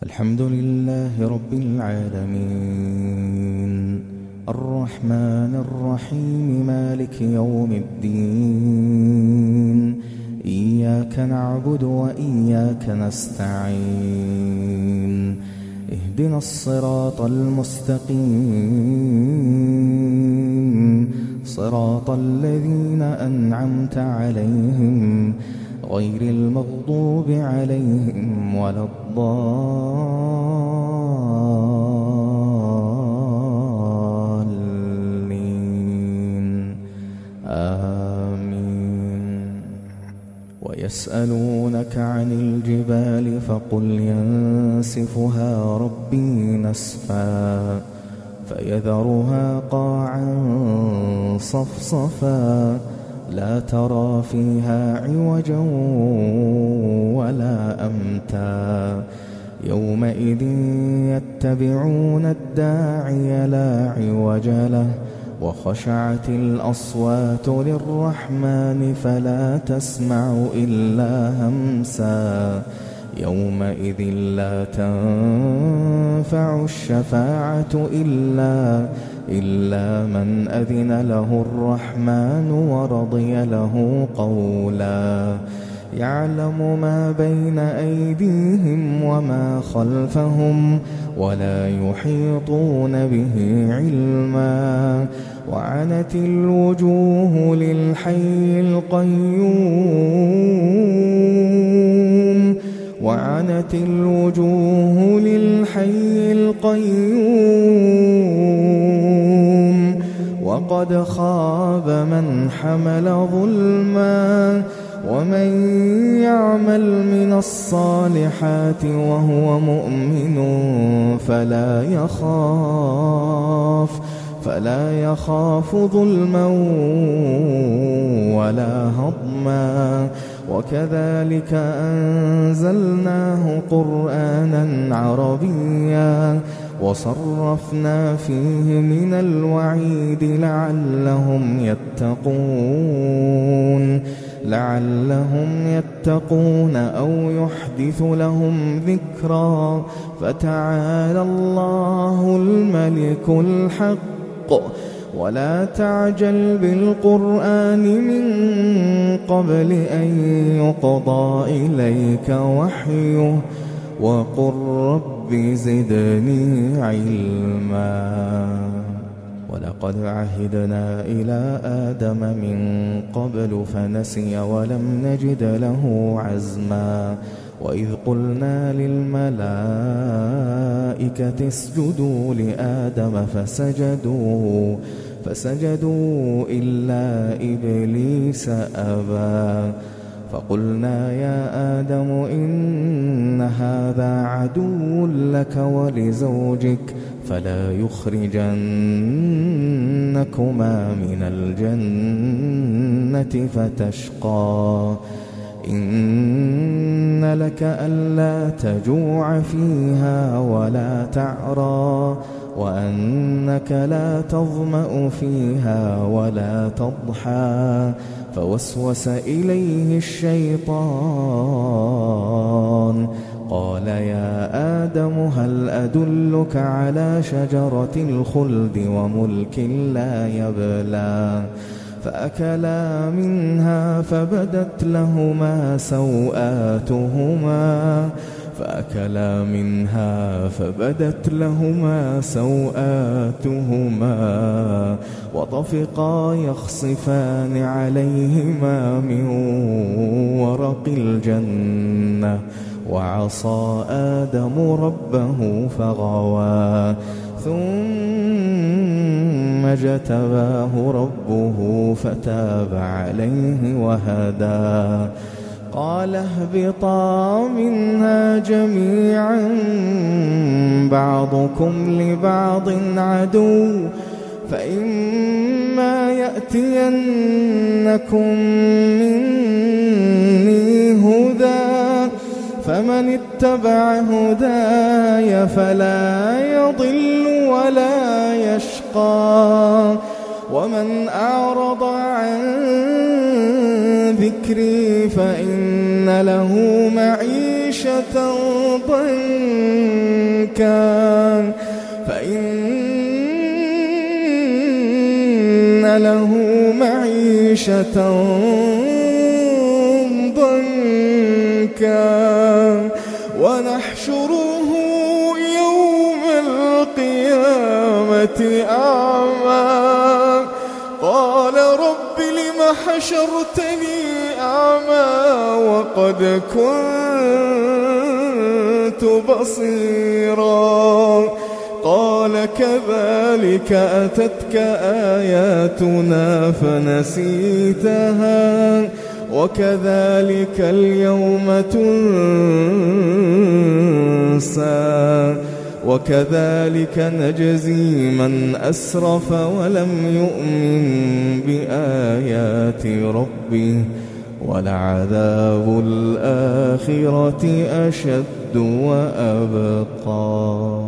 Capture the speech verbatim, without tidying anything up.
الحمد لله رب العالمين الرحمن الرحيم مالك يوم الدين إياك نعبد وإياك نستعين اهدنا الصراط المستقيم صراط الذين أنعمت عليهم غير المغضوب عليهم ولا الضالين آمين. ويسألونك عن الجبال فقل ينسفها ربي نسفا فيذرها قاعا صفصفا لا ترى فيها عوجا ولا أمتا يومئذ يتبعون الداعي لا عوج له وخشعت الأصوات للرحمن فلا تسمع إلا همسا يومئذ لا تنفع الشفاعة إلا إلا من أذن له الرحمن ورضي له قولا يعلم ما بين أيديهم وما خلفهم ولا يحيطون به علما وعنت الوجوه للحي القيوم وعنت الوجوه للحي القيوم وقد خاب من حمل ظلما ومن يعمل من الصالحات وهو مؤمن فلا يخاف فلا يخاف ظلما ولا هضما وكذلك أنزلناه قرآنا عربيا وصرفنا فيه من الوعيد لعلهم يتقون لعلهم يتقون أو يحدث لهم ذكرا فتعالى الله الملك الحق ولا تعجل بالقرآن من قبل أن يقضى إليك وحيه وقل رب زدني علما ولقد عهدنا إلى آدم من قبل فنسي ولم نجد له عزما وإذ قلنا للملائكة اسجدوا لآدم فسجدوا فسجدوا إلا إبليس أبى فقلنا يا آدم إن هذا عدو لك ولزوجك فلا يخرجنكما من الجنة فتشقى إن لك ألا تجوع فيها ولا تعرى وأنك لا تظمأ فيها ولا تضحى فوسوس إليه الشيطان قال يا آدم هل أدلك على شجرة الخلد وملك لا يبلى فأكلا منها فبدت لهما سوآتهما فأكلا منها فبدت لهما سوآتهما وطفقا يخصفان عليهما من ورق الجنة وعصى آدم ربه فغوى ثم اجتباه ربه فتاب عليه وهدى قال اهبطا منها جميعا بعضكم لبعض عدو فإما يأتينكم مني هدى فمن اتبع هداي فلا يضل ولا يشقى ومن أعرض عن ذكري فإن له معيشة ضنكا ضنكا فإن له معيشة ضنكا ونحشره يوم القيامة أعمى قال رب لم حشرتني أعمى وقد كنت بصيرا قال كذلك أتتك آياتنا فنسيتها وكذلك اليوم تنسى وكذلك نجزي من أسرف ولم يؤمن بآيات ربه ولعذاب الآخرة أشد وأبقى.